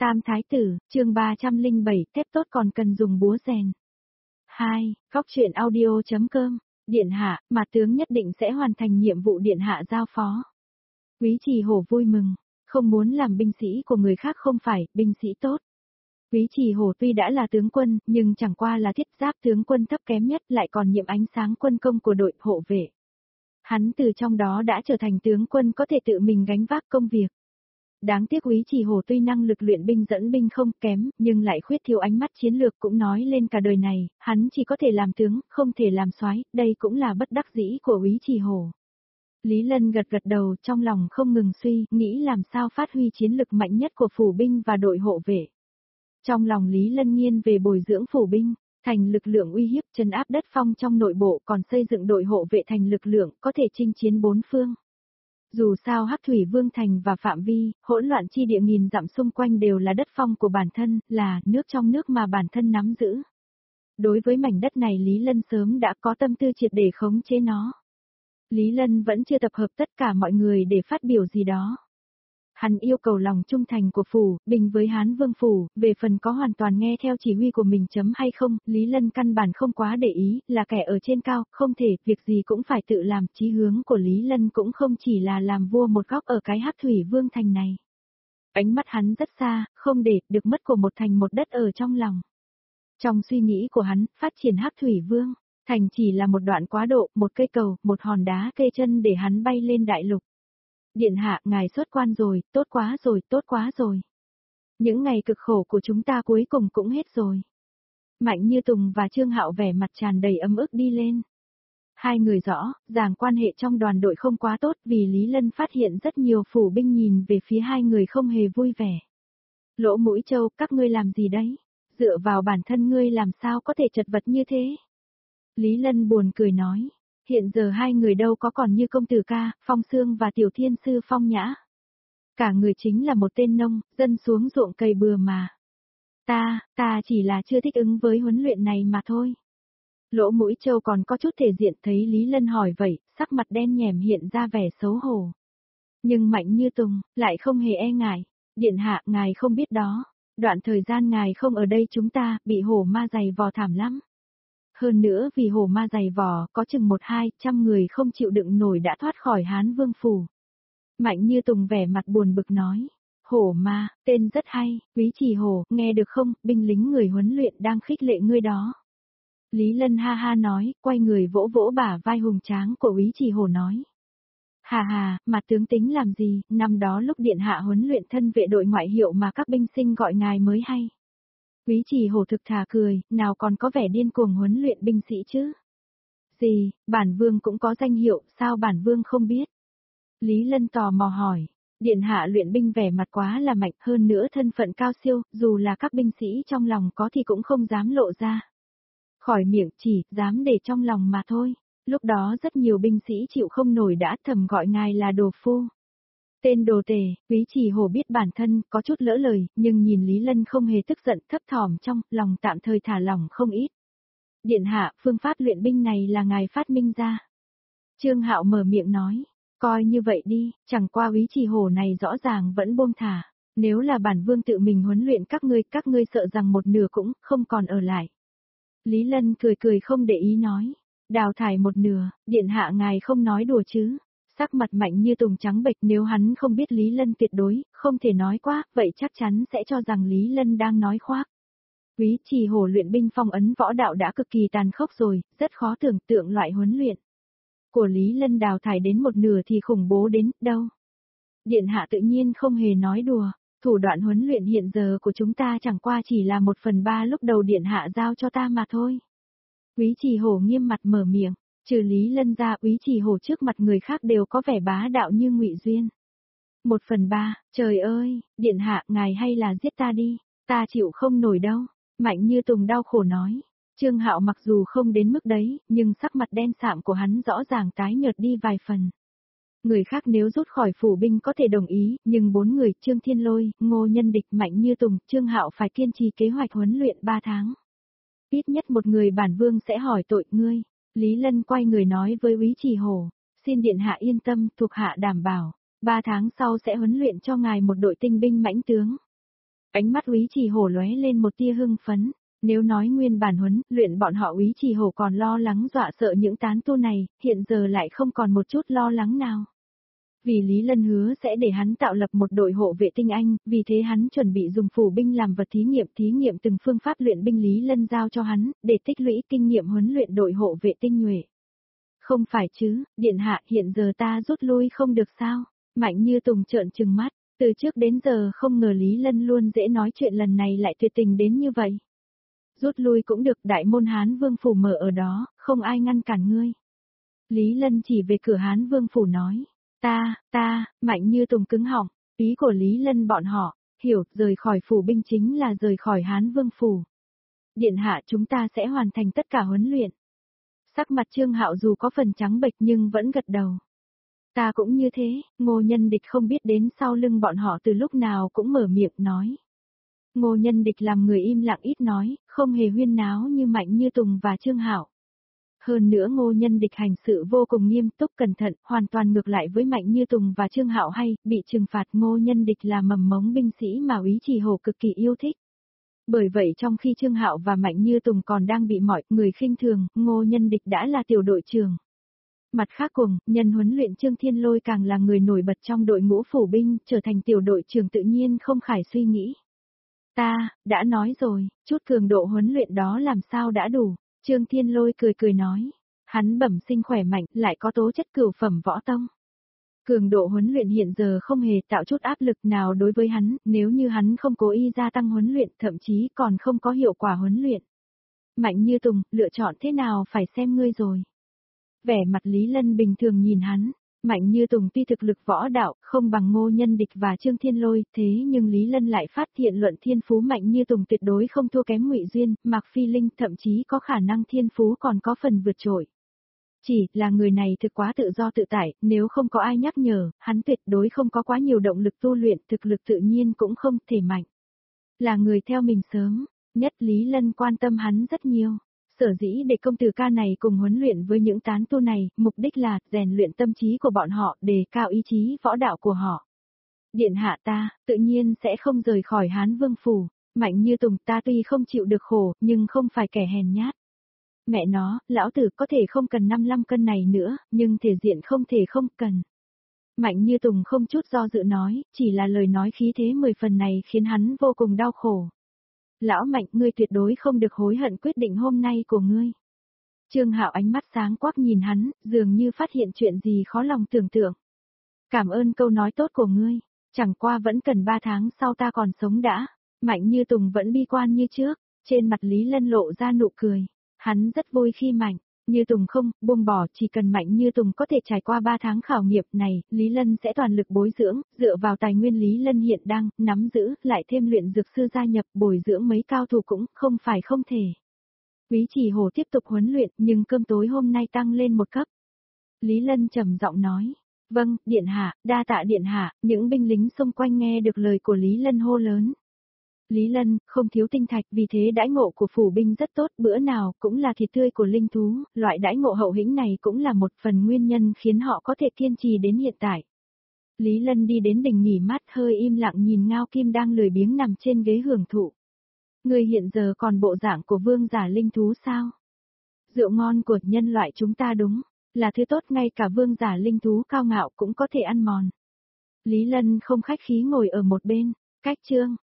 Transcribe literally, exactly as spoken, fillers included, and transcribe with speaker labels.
Speaker 1: Tam Thái Tử, chương ba trăm lẻ bảy, thép tốt còn cần dùng búa rèn. hai. Góc truyện audio.com, Điện hạ, mà tướng nhất định sẽ hoàn thành nhiệm vụ Điện hạ giao phó. Quý Trì Hổ vui mừng, không muốn làm binh sĩ của người khác không phải, binh sĩ tốt. Quý Trì Hổ tuy đã là tướng quân, nhưng chẳng qua là thiết giáp tướng quân thấp kém nhất lại còn nhiệm ánh sáng quân công của đội hộ vệ. Hắn từ trong đó đã trở thành tướng quân có thể tự mình gánh vác công việc. Đáng tiếc Quý Trì Hổ tuy năng lực luyện binh dẫn binh không kém, nhưng lại khuyết thiếu ánh mắt chiến lược cũng nói lên cả đời này, hắn chỉ có thể làm tướng, không thể làm soái, đây cũng là bất đắc dĩ của Quý Trì Hổ. Lý Lân gật gật đầu trong lòng không ngừng suy, nghĩ làm sao phát huy chiến lực mạnh nhất của phủ binh và đội hộ vệ. Trong lòng Lý Lân nghiêng về bồi dưỡng phủ binh, thành lực lượng uy hiếp trấn áp đất phong trong nội bộ, còn xây dựng đội hộ vệ thành lực lượng có thể chinh chiến bốn phương. Dù sao Hắc Thủy Vương Thành và phạm vi, hỗn loạn chi địa nghìn dặm xung quanh đều là đất phong của bản thân, là nước trong nước mà bản thân nắm giữ. Đối với mảnh đất này Lý Lân sớm đã có tâm tư triệt để khống chế nó. Lý Lân vẫn chưa tập hợp tất cả mọi người để phát biểu gì đó. Hắn yêu cầu lòng trung thành của phủ, bình với Hán Vương phủ, về phần có hoàn toàn nghe theo chỉ huy của mình chấm hay không, Lý Lân căn bản không quá để ý, là kẻ ở trên cao, không thể, việc gì cũng phải tự làm, chí hướng của Lý Lân cũng không chỉ là làm vua một góc ở cái Hắc Thủy Vương Thành này. Ánh mắt hắn rất xa, không để được mất của một thành một đất ở trong lòng. Trong suy nghĩ của hắn, phát triển Hắc Thủy Vương Thành chỉ là một đoạn quá độ, một cây cầu, một hòn đá kê chân để hắn bay lên đại lục. Điện hạ, ngài xuất quan rồi, tốt quá rồi, tốt quá rồi. Những ngày cực khổ của chúng ta cuối cùng cũng hết rồi. Mạnh Như Tùng và Trương Hạo vẻ mặt tràn đầy ấm ức đi lên. Hai người rõ, ràng quan hệ trong đoàn đội không quá tốt vì Lý Lân phát hiện rất nhiều phủ binh nhìn về phía hai người không hề vui vẻ. Lỗ Mũi Châu, các ngươi làm gì đấy? Dựa vào bản thân ngươi làm sao có thể chật vật như thế? Lý Lân buồn cười nói. Hiện giờ hai người đâu có còn như công tử ca, Phong Sương và tiểu thiên sư Phong Nhã. Cả người chính là một tên nông, dân xuống ruộng cày bừa mà. Ta, ta chỉ là chưa thích ứng với huấn luyện này mà thôi. Lỗ Mũi Châu còn có chút thể diện thấy Lý Lân hỏi vậy, sắc mặt đen nhẻm hiện ra vẻ xấu hổ. Nhưng Mạnh Như Tùng, lại không hề e ngại. Điện hạ, ngài không biết đó. Đoạn thời gian ngài không ở đây chúng ta, bị hổ ma giày vò thảm lắm. Hơn nữa vì hổ ma dày vò, có chừng một hai trăm người không chịu đựng nổi đã thoát khỏi Hán Vương phủ. Mạnh Như Tùng vẻ mặt buồn bực nói, hổ ma, tên rất hay, Quý Trì Hổ, nghe được không, binh lính người huấn luyện đang khích lệ ngươi đó. Lý Lân ha ha nói, quay người vỗ vỗ bả vai hùng tráng của Quý Trì Hổ nói. Hà hà, mà tướng tính làm gì, năm đó lúc điện hạ huấn luyện thân vệ đội ngoại hiệu mà các binh sinh gọi ngài mới hay. Quý Trì Hổ thực thà cười, nào còn có vẻ điên cuồng huấn luyện binh sĩ chứ. Gì, bản vương cũng có danh hiệu, sao bản vương không biết? Lý Lân tò mò hỏi, điện hạ luyện binh vẻ mặt quá là mạnh, hơn nữa thân phận cao siêu, dù là các binh sĩ trong lòng có thì cũng không dám lộ ra. Khỏi miệng chỉ, dám để trong lòng mà thôi. Lúc đó rất nhiều binh sĩ chịu không nổi đã thầm gọi ngài là đồ phu. Tên đồ tể, Quý Trì Hổ biết bản thân có chút lỡ lời, nhưng nhìn Lý Lân không hề tức giận, thấp thỏm trong lòng tạm thời thả lỏng không ít. Điện hạ, phương pháp luyện binh này là ngài phát minh ra. Trương Hạo mở miệng nói, coi như vậy đi, chẳng qua Quý Trì Hổ này rõ ràng vẫn buông thả. Nếu là bản vương tự mình huấn luyện các ngươi, các ngươi sợ rằng một nửa cũng không còn ở lại. Lý Lân cười cười không để ý nói, đào thải một nửa, điện hạ ngài không nói đùa chứ. Sắc mặt Mạnh Như Tùng trắng bệch, nếu hắn không biết Lý Lân tuyệt đối, không thể nói quá, vậy chắc chắn sẽ cho rằng Lý Lân đang nói khoác. Quý Trì Hổ luyện binh phong ấn võ đạo đã cực kỳ tàn khốc rồi, rất khó tưởng tượng loại huấn luyện của Lý Lân đào thải đến một nửa thì khủng bố đến đâu. Điện hạ tự nhiên không hề nói đùa, thủ đoạn huấn luyện hiện giờ của chúng ta chẳng qua chỉ là một phần ba lúc đầu điện hạ giao cho ta mà thôi. Quý Trì Hổ nghiêm mặt mở miệng. Trừ Lý Lân ra, Quý Trì Hổ trước mặt người khác đều có vẻ bá đạo như Ngụy Duyên. Một phần ba, trời ơi, điện hạ, ngài hay là giết ta đi, ta chịu không nổi đâu. Mạnh Như Tùng đau khổ nói. Trương Hạo mặc dù không đến mức đấy, nhưng sắc mặt đen sạm của hắn rõ ràng tái nhợt đi vài phần. Người khác nếu rút khỏi phủ binh có thể đồng ý, nhưng bốn người, Trương Thiên Lôi, Ngô Nhân Địch, Mạnh Như Tùng, Trương Hạo phải kiên trì kế hoạch huấn luyện ba tháng. Ít nhất một người bản vương sẽ hỏi tội ngươi. Lý Lân quay người nói với Quý Trì Hổ, xin điện hạ yên tâm, thuộc hạ đảm bảo, ba tháng sau sẽ huấn luyện cho ngài một đội tinh binh mãnh tướng. Ánh mắt Úy Trì Hổ lóe lên một tia hưng phấn. Nếu nói nguyên bản huấn luyện bọn họ Úy Trì Hổ còn lo lắng dọa sợ những tán tu này, hiện giờ lại không còn một chút lo lắng nào. Vì Lý Lân hứa sẽ để hắn tạo lập một đội hộ vệ tinh anh, vì thế hắn chuẩn bị dùng phủ binh làm vật thí nghiệm thí nghiệm từng phương pháp luyện binh Lý Lân giao cho hắn, để tích lũy kinh nghiệm huấn luyện đội hộ vệ tinh nhuệ. Không phải chứ, điện hạ hiện giờ ta rút lui không được sao? Mạnh Như Tùng trợn trừng mắt, từ trước đến giờ không ngờ Lý Lân luôn dễ nói chuyện lần này lại tuyệt tình đến như vậy. Rút lui cũng được, đại môn Hán Vương Phủ mở ở đó, không ai ngăn cản ngươi. Lý Lân chỉ về cửa Hán Vương Phủ nói, ta, ta, Mạnh Như Tùng cứng họng, ý của Lý Lân bọn họ, hiểu, rời khỏi phủ binh chính là rời khỏi Hán Vương Phủ. Điện hạ chúng ta sẽ hoàn thành tất cả huấn luyện. Sắc mặt Trương Hạo dù có phần trắng bệch nhưng vẫn gật đầu. Ta cũng như thế, Ngô Nhân Địch không biết đến sau lưng bọn họ từ lúc nào cũng mở miệng nói. Ngô Nhân Địch làm người im lặng ít nói, không hề huyên náo như Mạnh Như Tùng và Trương Hạo. Hơn nữa Ngô Nhân Địch hành sự vô cùng nghiêm túc cẩn thận, hoàn toàn ngược lại với Mạnh Như Tùng và Trương Hạo hay, bị trừng phạt Ngô Nhân Địch là mầm mống binh sĩ mà Úy Trì Hổ cực kỳ yêu thích. Bởi vậy trong khi Trương Hạo và Mạnh Như Tùng còn đang bị mọi người khinh thường, Ngô Nhân Địch đã là tiểu đội trưởng. Mặt khác cùng, nhân huấn luyện Trương Thiên Lôi càng là người nổi bật trong đội ngũ phủ binh, trở thành tiểu đội trưởng tự nhiên không khải suy nghĩ. Ta, đã nói rồi, chút cường độ huấn luyện đó làm sao đã đủ, Trương Thiên Lôi cười cười nói. Hắn bẩm sinh khỏe mạnh, lại có tố chất cửu phẩm võ tông. Cường độ huấn luyện hiện giờ không hề tạo chút áp lực nào đối với hắn, nếu như hắn không cố ý gia tăng huấn luyện, thậm chí còn không có hiệu quả huấn luyện. Mạnh Như Tùng, lựa chọn thế nào phải xem ngươi rồi. Vẻ mặt Lý Lân bình thường nhìn hắn, Mạnh Như Tùng tuy thực lực võ đạo không bằng Ngô Nhân Địch và Trương Thiên Lôi, thế nhưng Lý Lân lại phát hiện luận thiên phú Mạnh Như Tùng tuyệt đối không thua kém Ngụy Duyên, Mạc Phi Linh, thậm chí có khả năng thiên phú còn có phần vượt trội. Chỉ là người này thực quá tự do tự tại, nếu không có ai nhắc nhở, hắn tuyệt đối không có quá nhiều động lực tu luyện, thực lực tự nhiên cũng không thể mạnh. Là người theo mình sớm, nhất Lý Lân quan tâm hắn rất nhiều. Sở dĩ để công tử ca này cùng huấn luyện với những tán tu này, mục đích là rèn luyện tâm trí của bọn họ, đề cao ý chí võ đạo của họ. Điện hạ ta, tự nhiên sẽ không rời khỏi Hán Vương Phủ, Mạnh Như Tùng ta tuy không chịu được khổ, nhưng không phải kẻ hèn nhát. Mẹ nó, lão tử có thể không cần năm mươi lăm cân này nữa, nhưng thể diện không thể không cần. Mạnh Như Tùng không chút do dự nói, chỉ là lời nói khí thế mười phần này khiến hắn vô cùng đau khổ. Lão Mạnh, ngươi tuyệt đối không được hối hận quyết định hôm nay của ngươi. Trương Hạo ánh mắt sáng quắc nhìn hắn, dường như phát hiện chuyện gì khó lòng tưởng tượng. Cảm ơn câu nói tốt của ngươi, chẳng qua vẫn cần ba tháng sau ta còn sống đã. Mạnh Như Tùng vẫn bi quan như trước, trên mặt Lý Lân lộ ra nụ cười. Hắn rất vui khi Mạnh Như Tùng không buông bỏ, chỉ cần Mạnh Như Tùng có thể trải qua ba tháng khảo nghiệm này, Lý Lân sẽ toàn lực bồi dưỡng, dựa vào tài nguyên Lý Lân hiện đang nắm giữ, lại thêm luyện dược sư gia nhập, bồi dưỡng mấy cao thủ cũng không phải không thể. Úy Trì Hổ tiếp tục huấn luyện, nhưng cơm tối hôm nay tăng lên một cấp. Lý Lân trầm giọng nói, vâng, điện hạ, đa tạ điện hạ. Những binh lính xung quanh nghe được lời của Lý Lân hô lớn. Lý Lân, không thiếu tinh thạch, vì thế đãi ngộ của phủ binh rất tốt, bữa nào cũng là thịt tươi của linh thú, loại đãi ngộ hậu hĩnh này cũng là một phần nguyên nhân khiến họ có thể kiên trì đến hiện tại. Lý Lân đi đến đỉnh nghỉ mát hơi im lặng nhìn Ngao Kim đang lười biếng nằm trên ghế hưởng thụ. Người hiện giờ còn bộ dạng của vương giả linh thú sao? Rượu ngon của nhân loại chúng ta đúng, là thứ tốt ngay cả vương giả linh thú cao ngạo cũng có thể ăn mòn. Lý Lân không khách khí ngồi ở một bên, cách chương.